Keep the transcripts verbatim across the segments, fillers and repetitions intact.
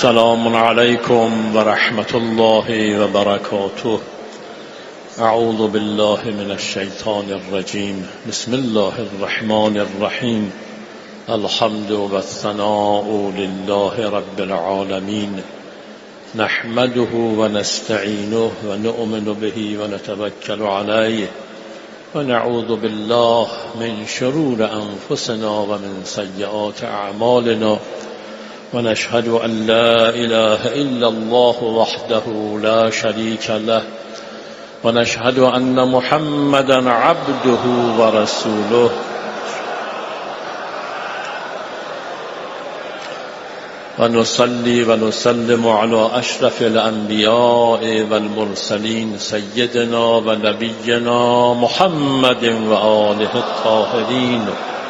السلام عليكم ورحمة الله وبركاته. أعوذ بالله من الشيطان الرجيم. بسم الله الرحمن الرحيم. الحمد والثناء لله رب العالمين، نحمده ونستعينه ونؤمن به ونتوكل عليه، ونعوذ بالله من شرور أنفسنا ومن سيئات أعمالنا، ونشهد أن لا إله إلا الله وحده لا شريك له، ونشهد أن محمدا عبده ورسوله. ونصلي ونسلم على أشرف الأنبياء والمرسلين سيدنا ونبينا محمد وآله الطاهرين،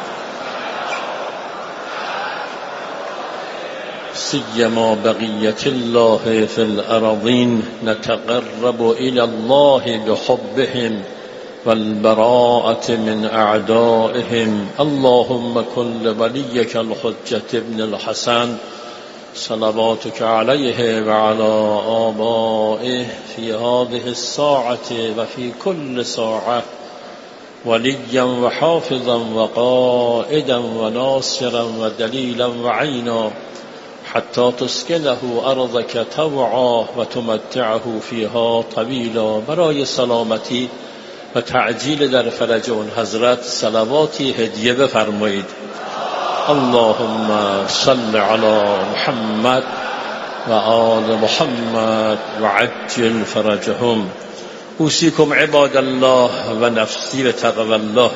سيما بقية الله في الأرضين. نتقرب إلى الله بحبهم والبراءة من أعدائهم. اللهم كن لوليك الحجة ابن الحسن صلواتك عليه وعلى آبائه في هذه الساعة وفي كل ساعة وليا وحافظا وقائدا وناصرا ودليلا وعينا، حتى تسكنه أرضك طوعا وتمتعه فيها طويلا. برای سلامتی و تعجیل در فرج اون حضرت صلواتی هدیه بفرمایید. اللهم صل على محمد و آل محمد و عجل فرجهم. اوصیکم عباد الله و نفسی به تقوی الله.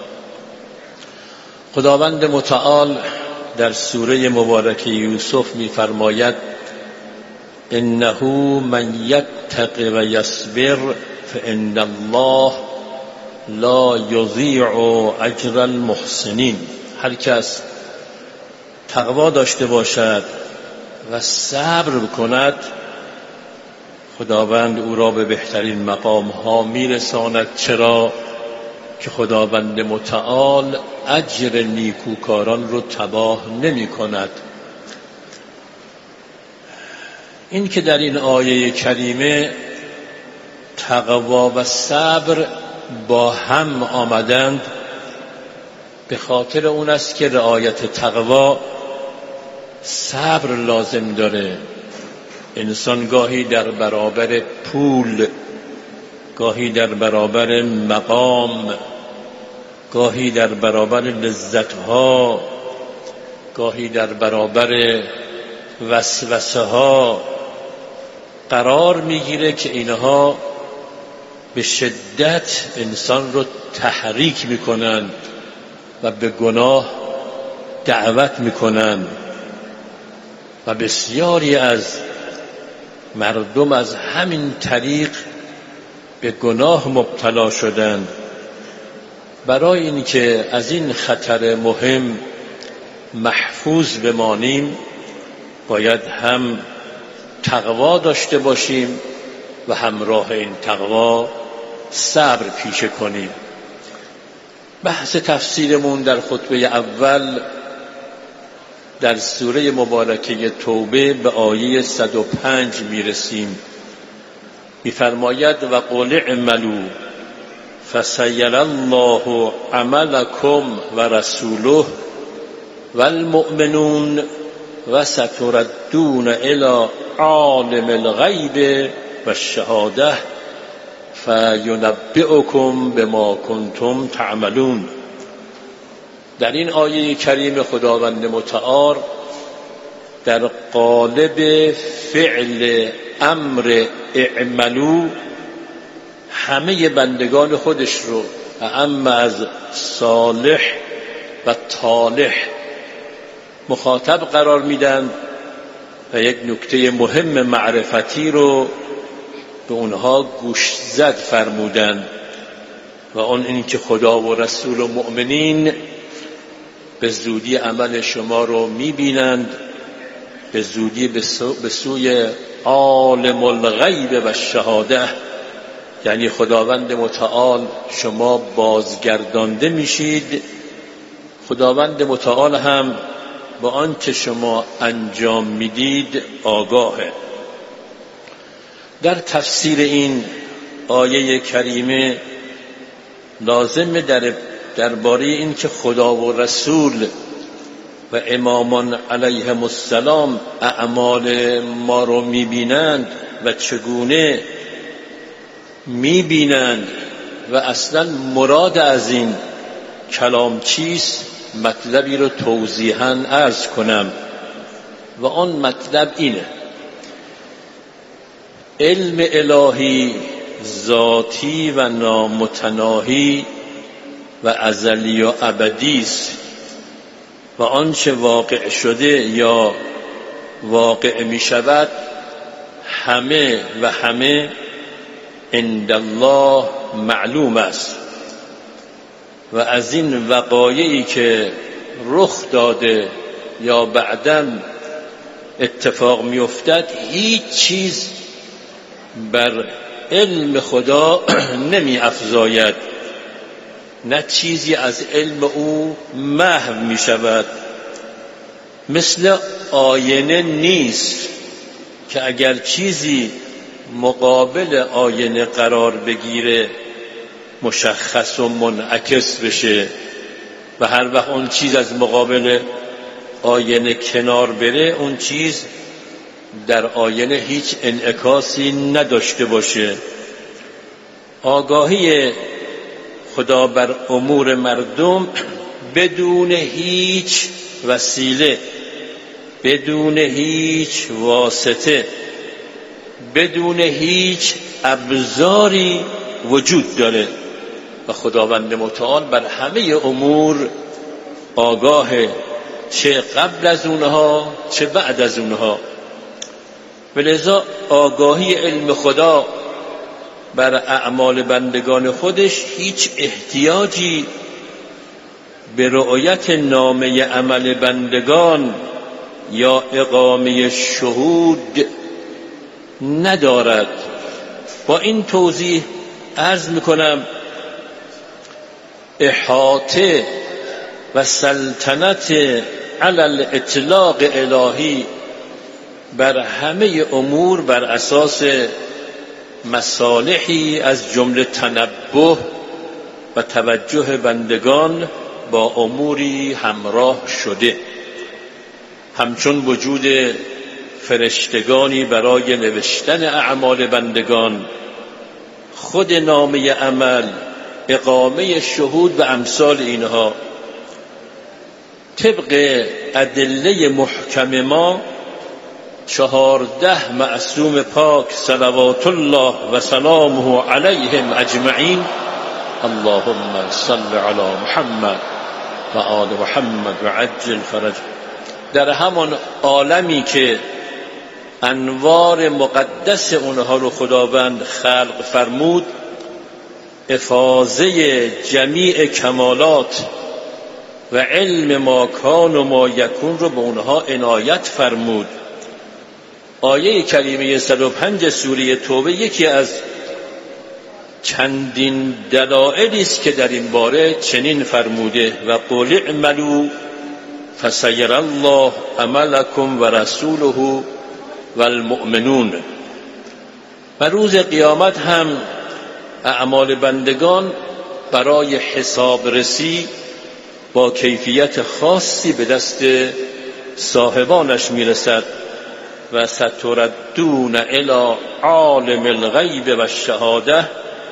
خداوند متعال در سوره مبارکه یوسف می‌فرماید: انه من یتق و یصبر فان الله لا یضیع اجر المحسنین. هر کس تقوا داشته باشد و صبر کند، خداوند او را به بهترین مقام ها میرساند. چرا؟ که خداوند متعال اجر نیکوکاران رو تباه نمی کند. این که در این آیه کریمه تقوا و صبر با هم آمدند، به خاطر اون است که رعایت تقوا صبر لازم داره. انسان گاهی در برابر پول، گاهی در برابر مقام، گاهی در برابر لذت‌ها، گاهی در برابر وسوسه ها قرار میگیره که اینها به شدت انسان رو تحریک میکنن و به گناه دعوت میکنن، و بسیاری از مردم از همین طریق به گناه مبتلا شدند. برای اینکه از این خطر مهم محفوظ بمانیم، باید هم تقوا داشته باشیم و همراه این تقوا صبر پیشه کنیم. بحث تفسیرمون در خطبه اول در سوره مبارکه توبه به آیه صد و پنج میرسیم. می‌فرماید: و قل اعملوا فسیری الله عملکم و رسوله و المؤمنون و ستردون الی عالم الغیب و الشهاده فینبئکم بما کنتم تعملون. در این آیه کریم خداوند متعال در قالب فعل امر اعملو همه بندگان خودش رو، اما از صالح و طالح، مخاطب قرار میدن و یک نکته مهم معرفتی رو به اونها گوشزد فرمودن، و اون این که خدا و رسول و مؤمنین به زودی عمل شما رو میبینند، به زودی به سوی عالم الغیب و الشهاده، یعنی خداوند متعال شما بازگردانده میشید. خداوند متعال هم با آنچه شما انجام میدید آگاهه. در تفسیر این آیه کریمه لازمه در درباره این که خدا و رسول و امامان علیهم السلام اعمال ما رو میبینند و چگونه میبینند و اصلا مراد از این کلام چیست، مطلبی رو توضیحاً عرض کنم و آن مطلب اینه: علم الهی ذاتی و نامتناهی و ازلی و ابدی است و آنچه واقع شده یا واقع می شود همه و همه عند الله معلوم است و از این وقایعی که رخ داده یا بعداً اتفاق می افتد هیچ چیز بر علم خدا نمی افزاید، نه چیزی از علم او محو می شود. مثل آینه نیست که اگر چیزی مقابل آینه قرار بگیره مشخص و منعکس بشه و هر وقت اون چیز از مقابل آینه کنار بره اون چیز در آینه هیچ انعکاسی نداشته باشه. آگاهی خدا بر امور مردم بدون هیچ وسیله، بدون هیچ واسطه، بدون هیچ ابزاری وجود داره و خداوند متعال بر همه امور آگاهه، چه قبل از اونها چه بعد از اونها. ولذا آگاهی علم خدا بر اعمال بندگان خودش هیچ احتیاجی به رؤیت نامه عمل بندگان یا اقامه شهود ندارد. با این توضیح عرض میکنم احاطه و سلطنت علی الاطلاق الهی بر همه امور بر اساس مصالحی از جمله تنبه و توجه بندگان با اموری همراه شده، همچون وجود فرشتگانی برای نوشتن اعمال بندگان، خود نامه عمل، اقامه شهود و امثال اینها. طبق ادله محکم ما چهارده معصوم پاک صلوات الله و سلامه علیهم اجمعین، اللهم صل علی محمد و آل محمد و عجل فرج، در همان عالمی که انوار مقدس اونها رو خداوند خلق فرمود افاضه جمیع کمالات و علم ما کان و ما یکون رو به اونها عنایت فرمود. آیه کریمه صد و پنج سوره توبه یکی از چندین دلایلی است که در این باره چنین فرموده: و قل اعملوا فسیر الله عملکم و رسوله و المؤمنون. و روز قیامت هم اعمال بندگان برای حساب رسی با کیفیت خاصی به دست صاحبانش میرسد. و ستردون الی عالم الغیب و الشهاده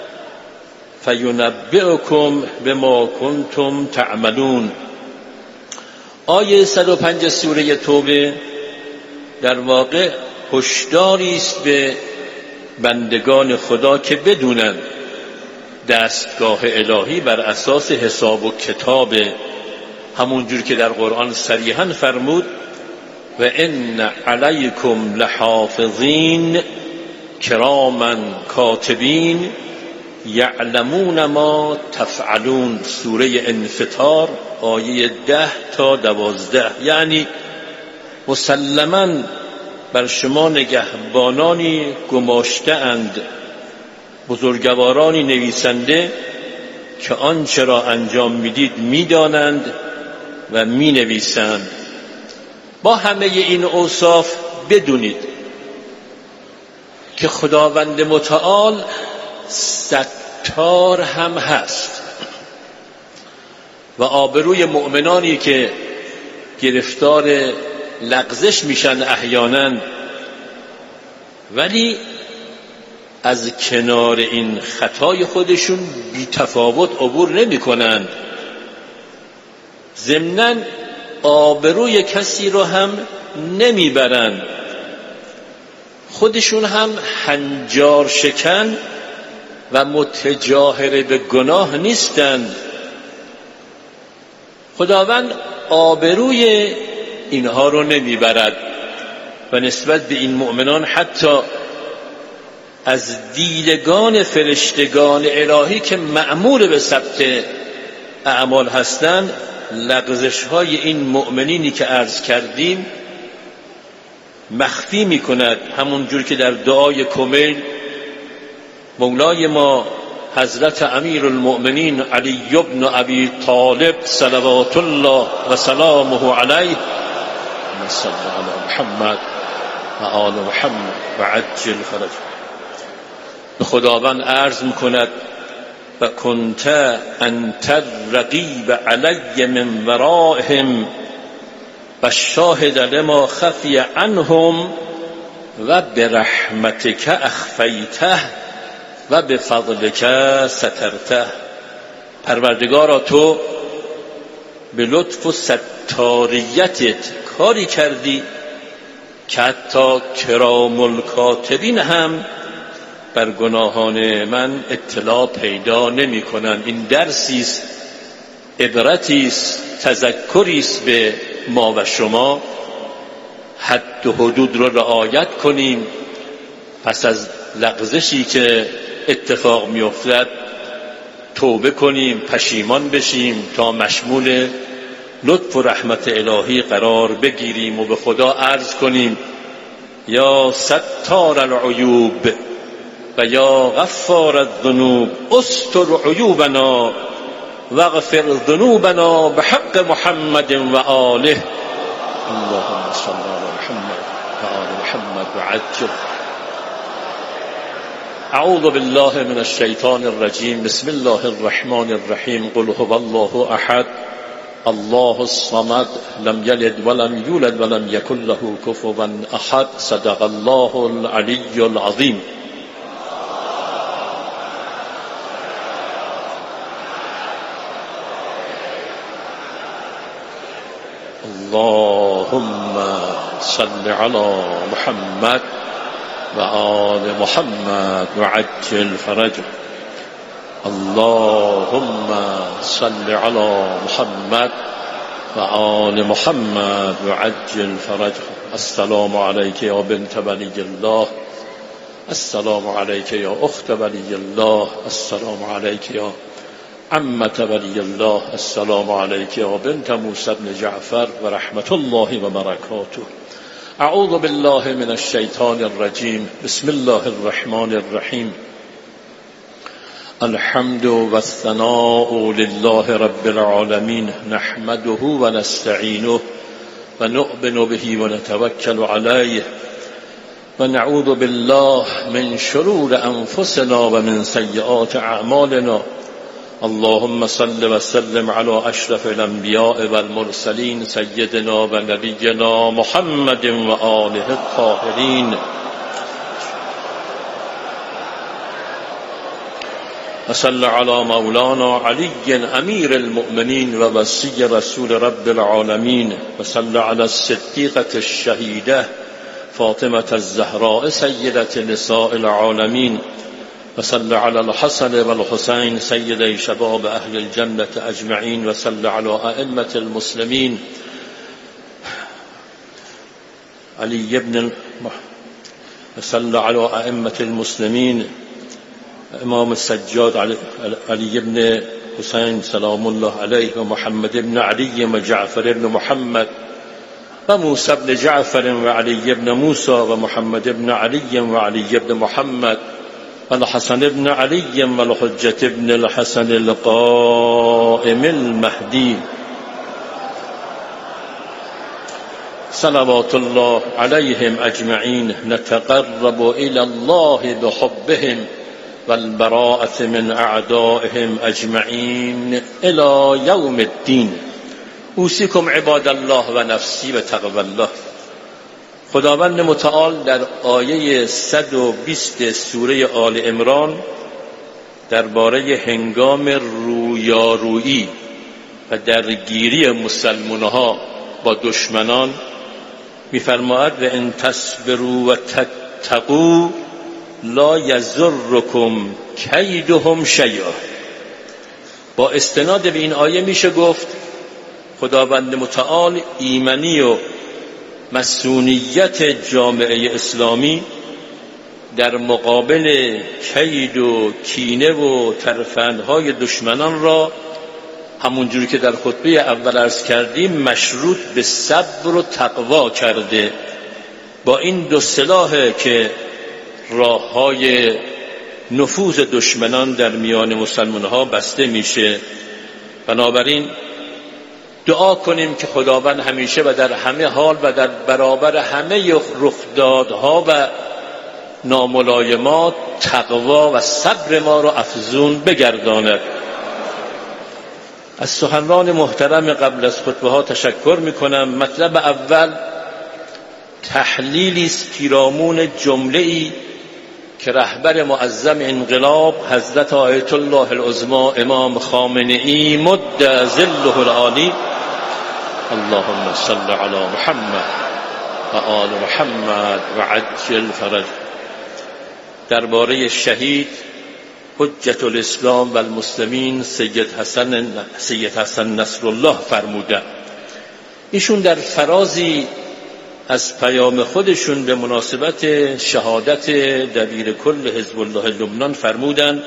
فینبئکم بما کنتم تعملون. آیه صد و پنج سوره توبه در واقع هشداری است به بندگان خدا که بدونند دستگاه الهی بر اساس حساب و کتاب، همونجور که در قرآن صریحاً فرمود و ان علیکم لحافظین کراما کاتبین یعلمون ما تفعلون. سوره انفطار آیه ده تا دوازده. یعنی مسلماً بر شما نگهبانانی گماشته اند، بزرگوارانی نویسنده که آنچه را انجام میدید میدانند و می نویسند. با همه این اوصاف بدونید که خداوند متعال ستار هم هست و آبروی مؤمنانی که گرفتار لغزش میشن احیانا ولی از کنار این خطای خودشون بی تفاوت عبور نمی کنند، ضمناً آبروی کسی رو هم نمی برند، خودشون هم هنجار شکن و متجاهر به گناه نیستند. خداوند آبروی اینها رو نمی برد و نسبت به این مؤمنان حتی از دیدگان فرشتگان الهی که مأمور به ثبت اعمال هستند لغزش های این مؤمنینی که عرض کردیم مخفی می کند، همون جور که در دعای کمیل مولای ما حضرت امیر المؤمنین علی بن ابی طالب صلوات الله و سلامه علیه صلی علی محمد و آل محمد و عجل فرجه به خداوند عرض میکند و کنت انت الرقیب علی من ورائهم و شاهد لما خفی عنهم و برحمتک اخفیته و بفضلک سترته. پروردگارا تو به لطف و ستاریتت کاری کردی که حتی کرام الکاتبین هم بر گناهان من اطلاع پیدا نمی کنند. این درسی است، عبرتی است، تذکری است به ما و شما. حد و حدود رو رعایت کنیم، پس از لغزشی که اتفاق می افتد توبه کنیم، پشیمان بشیم تا مشمول لطف و رحمت الهی قرار بگیریم و به خدا عرض کنیم یا ستار العیوب و یا غفار الذنوب استر عیوبنا واغفر ذنوبنا بحق محمد و آله. اللهم صل علی محمد و آل محمد و عجل. اعوذ بالله من الشیطان الرجیم. بسم الله الرحمن الرحیم. قل هو الله احد الله الصمد لم یلد ولم یولد ولم یکن له کفوا احد. صدق الله العلی العظیم. اللهم صل على محمد و آل محمد و عجل فرجه. اللهم صل على محمد و آل محمد و عجل فرجه. السلام علیک یا بنت ولی الله، السلام علیک یا اخت ولی الله، السلام علیک یا عمت ولی الله، السلام علیک یا بنت موسی بن جعفر و رحمت الله و برکاته. اعوذ بالله من الشیطان الرجیم. بسم الله الرحمن الرحیم. الحمد والثناء لله رب العالمین نحمده و نستعینه و نؤمن به و نتوکل علیه و نعوذ بالله من شرور انفسنا و من سیئات اعمالنا. اللهم صل وسلم على اشرف الانبیاء والمرسلین سیدنا و نبینا محمد و آله الطاهرین. وصل على مولانا علی امیر المؤمنین و وصی رسول رب العالمین. وصل على الصدیقة الشهیده فاطمة الزهراء سیدة نساء العالمین. وصل على الحسن والحسين سيدي شباب أهل الجنة أجمعين. وصل على أئمة المسلمين علي بن وصل على أئمة المسلمين امام السجاد علي بن حسين سلام الله عليه ومحمد بن علي وجعفر بن محمد وموسى بن جعفر وعلي بن موسى ومحمد بن علي وعلي بن محمد والحسن بن علي والحجة بن الحسن القائم المهدي. صلوات الله عليهم اجمعین نتقرب الى الله بحبهم والبراءة من اعدائهم اجمعین الى یوم الدین. اوصیکم عباد الله و نفسی به تقوی الله. خداوند متعال در آیه صد و بیست سوره آل عمران درباره هنگام رویارویی و درگیری مسلمانها با دشمنان می‌فرماید و ان تصبروا و تتقوا لا یضرکم کیدهم شیئا. با استناد به این آیه میشه گفت خداوند متعال ایمنی و مسئولیت جامعه اسلامی در مقابل کید و کینه و ترفندهای دشمنان را همونجوری که در خطبه اول عرض کردیم مشروط به صبر و تقوا کرده. با این دو سلاح که راههای نفوذ دشمنان در میان مسلمان‌ها بسته میشه. بنابراین دعا کنیم که خداوند همیشه و در همه حال و در برابر همه رخدادها و ناملایمات تقوا و صبر ما را افزون بگرداند. از سخنران محترم قبل از خطبه ها تشکر میکنم. مطلب اول تحلیلی است پیرامون جمله‌ای که رهبر معظم انقلاب حضرت آیت الله العظمی امام خامنه‌ای مد ظله العالی اللهم صل علی محمد و آل محمد و عجل فرج درباره شهید حجت الاسلام و المسلمین سید حسن سید حسن نصرالله فرمودند. ایشون در فرازی از پیام خودشون به مناسبت شهادت دبیر کل حزب الله لبنان فرمودند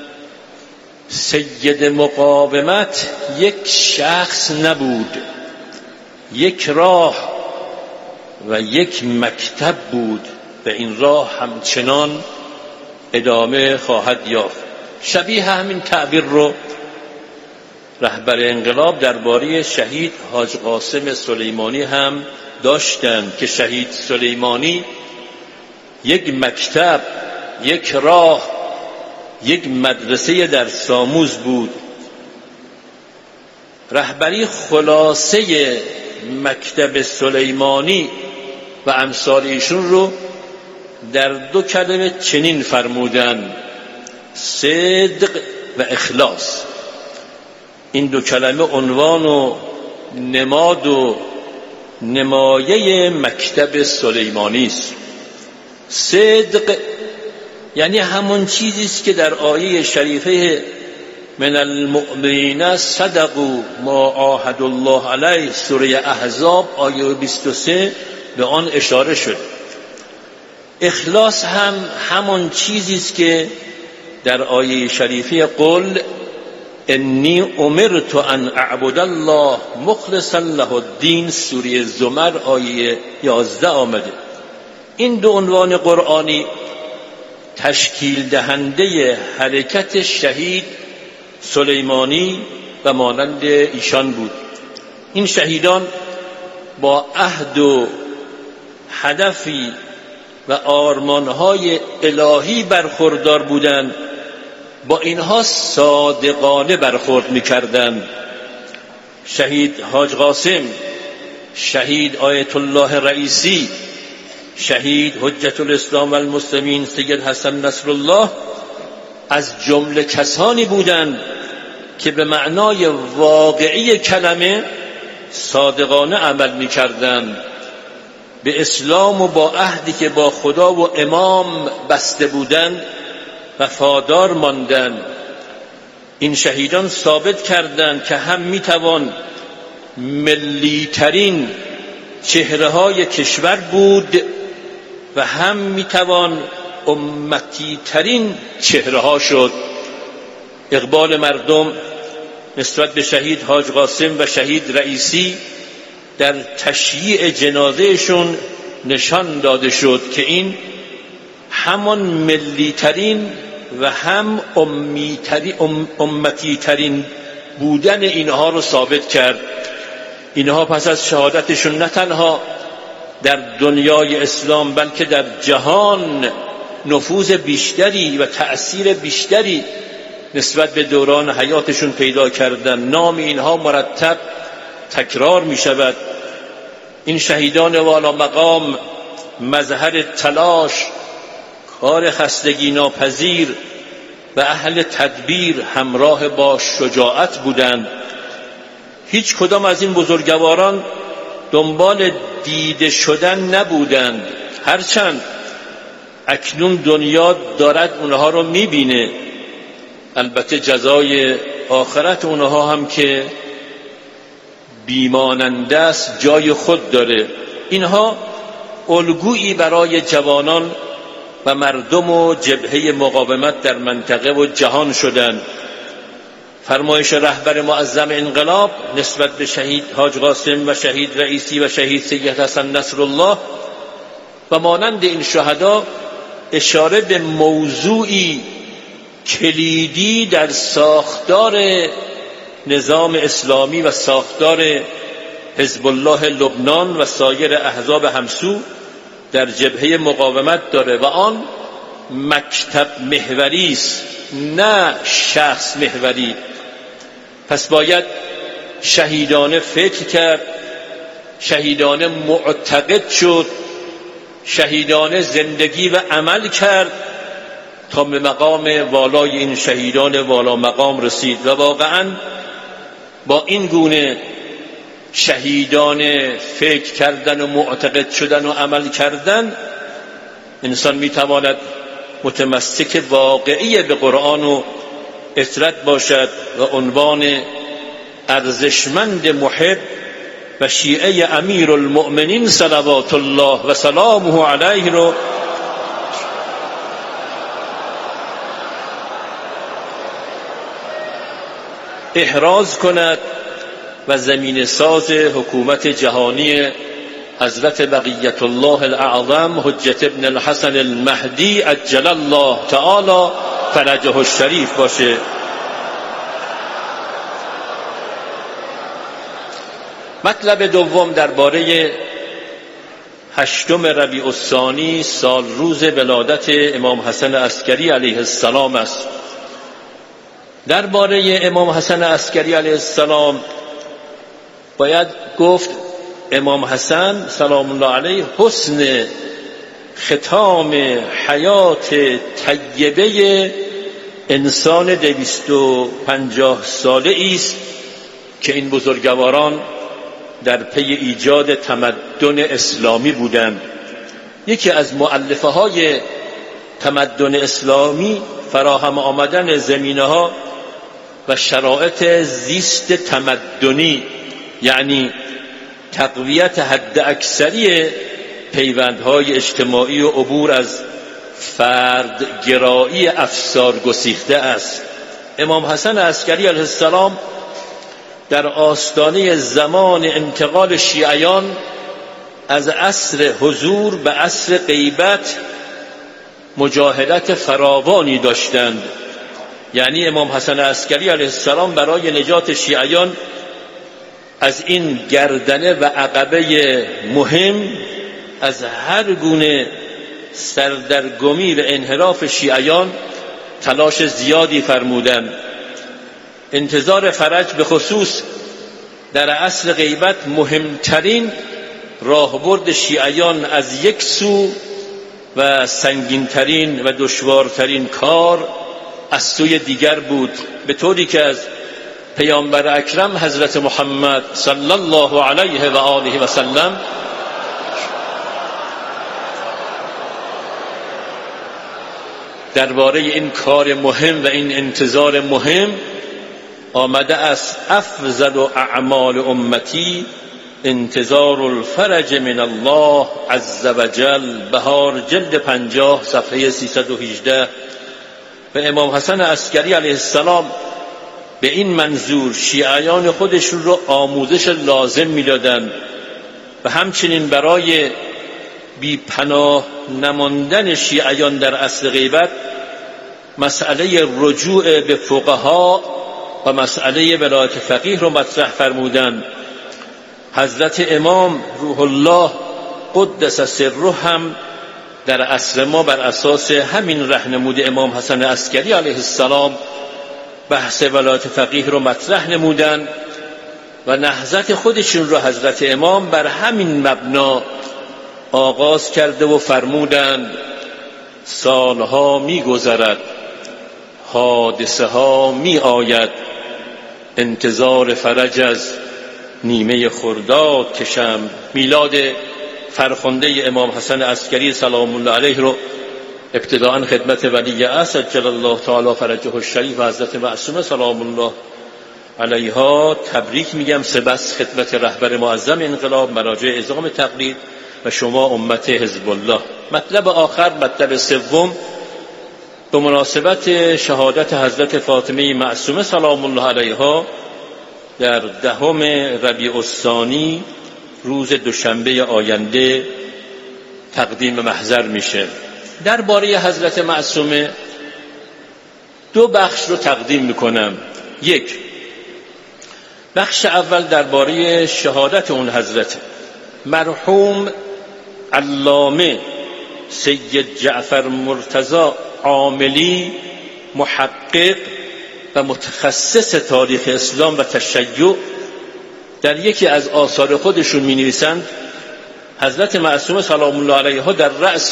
سید مقاومت یک شخص نبود، یک راه و یک مکتب بود و این راه همچنان ادامه خواهد یافت. شبیه همین تعبیر رو رهبر انقلاب درباره شهید حاج قاسم سلیمانی هم داشتند که شهید سلیمانی یک مکتب، یک راه، یک مدرسه درس آموز بود. رهبری خلاصه مکتب سلیمانی و امثال ایشون رو در دو کلمه چنین فرمودن: صدق و اخلاص. این دو کلمه عنوان و نماد و نمایه مکتب سلیمانی است. صدق یعنی همون چیزی است که در آیه شریفه من المؤمنین صدقوا ما عاهدوا الله علیه سوره احزاب آیه بیست و سه به آن اشاره شد. اخلاص هم همون چیزی است که در آیه شریفه قل انی امرت ان اعبد الله مخلصا له الدین سوره زمر آیه یازده آمده. این دو عنوان قرآنی تشکیل دهنده حرکت شهید سلیمانی و مانند ایشان بود. این شهیدان با عهد و هدفی و آرمانهای الهی برخوردار بودند، با اینها صادقانه برخورد می‌کردند. شهید حاج قاسم، شهید آیت الله رئیسی، شهید حجت الاسلام و المسلمین سید حسن نصرالله از جمله کسانی بودند که به معنای واقعی کلمه صادقانه عمل می‌کردند، به اسلام و با عهدی که با خدا و امام بسته بودند وفادار ماندند. این شهیدان ثابت کردند که هم میتوان ملی‌ترین چهره‌های کشور بود و هم میتوان امتی‌ترین چهره‌ها شد. اقبال مردم نسبت به شهید حاج قاسم و شهید رئیسی در تشییع جنازهشون نشان داده شد که این همان ملی‌ترین و هم امتی‌ترین بودن اینها رو ثابت کرد. اینها پس از شهادتشون نه تنها در دنیای اسلام بلکه در جهان نفوذ بیشتری و تأثیر بیشتری نسبت به دوران حیاتشون پیدا کردن. نام اینها مرتب تکرار می شود. این شهیدان والا مقام مظهر تلاش، کار خستگی ناپذیر و اهل تدبیر همراه با شجاعت بودند. هیچ کدام از این بزرگواران دنبال دیده شدن نبودند، هرچند اکنون دنیا دارد اونها رو میبینه. البته جزای آخرت اونها هم که بیماننده است جای خود داره. اینها الگویی برای جوانان و مردم و جبهه مقاومت در منطقه و جهان شدند. فرمایش رهبر معظم انقلاب نسبت به شهید حاج قاسم و شهید رئیسی و شهید سید حسن نصرالله و مانند این شهدا اشاره به موضوعی کلیدی در ساختار نظام اسلامی و ساختار حزب الله لبنان و سایر احزاب همسو در جبهه مقاومت داره و آن مکتب محوری است، نه شخص محوری. پس باید شهیدانه فکر کرد، شهیدانه معتقد شد، شهیدانه زندگی و عمل کرد تا به مقام والای این شهیدان والا مقام رسید. و واقعا با این گونه شهیدانه فکر کردن و معتقد شدن و عمل کردن انسان میتواند متمسک واقعی به قرآن و اطرت باشد و عنوان ارزشمند محب و شیعه امیر المؤمنین صلوات الله و سلامه علیه رو احراز کند و زمین ساز حکومت جهانی حضرت بقیت الله الاعظم حجت ابن الحسن المهدی عجل الله تعالی فرجه الشریف باشه. مطلب دوم درباره هشتم ربیع الثانی سال روز ولادت امام حسن عسکری علیه السلام است. درباره امام حسن عسکری علیه السلام باید گفت امام حسن سلام الله علیه حسن ختام حیات طیبه انسان دویست و پنجاه ساله است که این بزرگواران در پی ایجاد تمدن اسلامی بودند. یکی از مؤلفه های تمدن اسلامی فراهم آمدن زمینه‌ها و شرایط زیست تمدنی، یعنی تقویت حد اکثری پیوندهای اجتماعی و عبور از فردگرایی افسار گسیخته است. امام حسن عسکری علیه السلام در آستانه زمان انتقال شیعیان از عصر حضور به عصر غیبت مجاهدت فراوانی داشتند. یعنی امام حسن عسکری علیه السلام برای نجات شیعیان از این گردنه و عقبه مهم از هر گونه سردرگمی و انحراف شیعیان تلاش زیادی فرمودند. انتظار فرج به خصوص در عصر غیبت مهمترین راهبرد شیعیان از یک سو و سنگینترین و دشوارترین کار از سوی دیگر بود، به طوری که از پیامبر اکرم حضرت محمد صلی الله علیه و آله و سلم درباره این کار مهم و این انتظار مهم آمده است افضل اعمال امتی انتظار الفرج من الله عز وجل. بهار جلد پنجاه صفحه سیصد و هجده. و امام حسن عسکری علیه السلام به این منظور شیعیان خودشون رو آموزش لازم می‌دادند و همچنین برای بی پناه نماندن شیعیان در عصر غیبت مسئله رجوع به فقها و مسئله ولایت فقیه رو مطرح فرمودند. حضرت امام روح الله قدس سره هم در عصر ما بر اساس همین راهنمود امام حسن عسکری علیه السلام بحث ولایت فقیه رو مطرح نمودن و نهضت خودشون رو حضرت امام بر همین مبنا آغاز کرده و فرمودند سالها می گذرد، حادثه ها می آید، انتظار فرج از نیمه خرداد کشم. میلاد فرخنده امام حسن عسکری سلام الله علیه رو ابتداءً خدمت ولی عصر جل الله تعالی فرجه الشریف و حضرت معصومه سلام الله علیها تبریک میگم، سپس خدمت رهبر معظم انقلاب، مراجع اعزام تقلید و شما امت حزب الله. مطلب آخر، مطلب سوم، به مناسبت شهادت حضرت فاطمه معصومه سلام الله علیها در دهم ربیع الثانی روز دوشنبه آینده تقدیم محضر میشه. درباره حضرت معصومه دو بخش رو تقدیم میکنم. یک، بخش اول درباره شهادت اون حضرت مرحوم علامه سید جعفر مرتضی عاملی، محقق و متخصص تاریخ اسلام و تشیع، در یکی از آثار خودشون می نویسند حضرت معصومه سلام الله علیها در رأس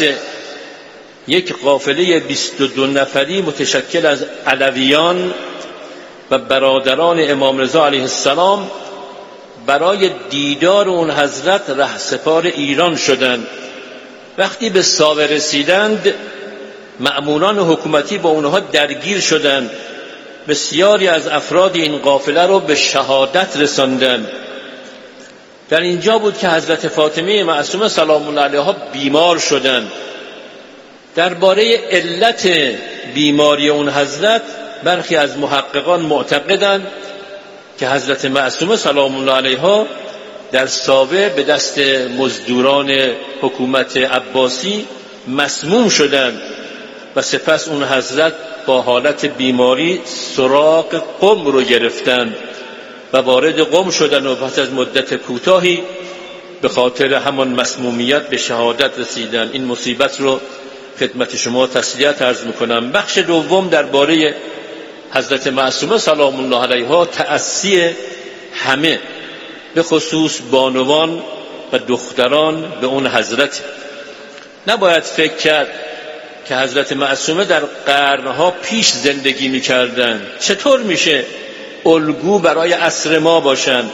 یک قافله بیست و دو نفری متشکل از علویان و برادران امام رضا علیه السلام برای دیدار اون حضرت رهسپار ایران شدند. وقتی به ساوه رسیدند مأموران حکومتی با اونها درگیر شدند، بسیاری از افراد این قافله رو به شهادت رساندند. در اینجا بود که حضرت فاطمه معصومه سلام الله علیها بیمار شدند. درباره علت بیماری اون حضرت برخی از محققان معتقدند که حضرت معصومه سلام الله علیها در ساوه به دست مزدوران حکومت عباسی مسموم شدند و سپس اون حضرت با حالت بیماری سراغ قم رو گرفتند و وارد قم شدند و پس از مدت کوتاهی به خاطر همان مسمومیت به شهادت رسیدند. این مصیبت رو خدمت شما تسلیت عرض میکنم. بخش دوم درباره حضرت معصومه سلام الله علیها تأسی همه، به خصوص بانوان و دختران، به اون حضرت. نباید فکر کرد که حضرت معصومه در قرنها پیش زندگی میکردند، چطور میشه الگو برای عصر ما باشند؟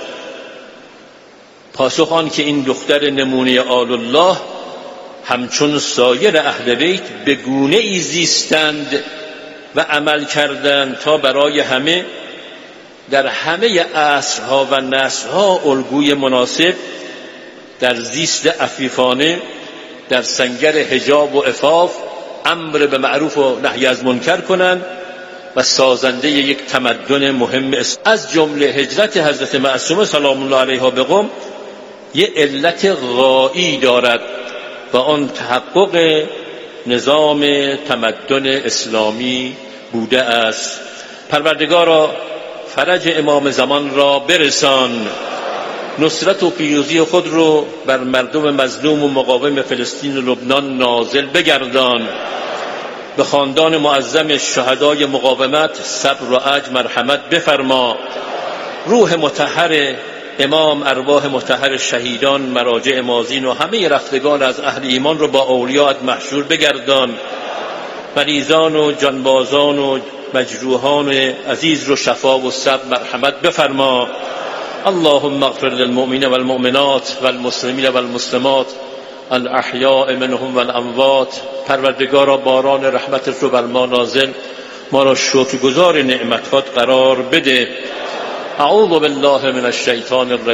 پاسخ آن که این دختر نمونه آل الله همچون سایر اهل بیت به گونه ای زیستند و عمل کردند تا برای همه در همه عصرها و نسلها الگوی مناسب در زیست عفیفانه، در سنگر حجاب و عفاف، امر به معروف و نهی از منکر کنند و سازنده یک تمدن مهم است. از جمله هجرت حضرت معصومه سلام الله علیها به قم یک علت غایی دارد و آن تحقق نظام تمدن اسلامی بوده است. پروردگارا فرج امام زمان را برسان، نصرت و پیروزی خود رو بر مردم مظلوم و مقاوم فلسطین و لبنان نازل بگردان. به خاندان معظم شهدای مقاومت صبر و عجز مرحمت بفرما. روح مطهر امام، ارواح مطهر شهیدان، مراجع مازین و همه رفتگان از اهل ایمان رو با اولیاءت محشور بگردان. مریضان و جانبازان و مجروحان عزیز رو شفا و صبر مرحمت بفرما. اللهم اغفر للمؤمنین والمؤمنات والمسلمین والمسلمات الاحیاء منهم والاموات. پروردگارا باران رحمتت رو بر ما نازل، ما را شکرگزار نعمتات قرار بده. اعوذ بالله من الشیطان الرجیم.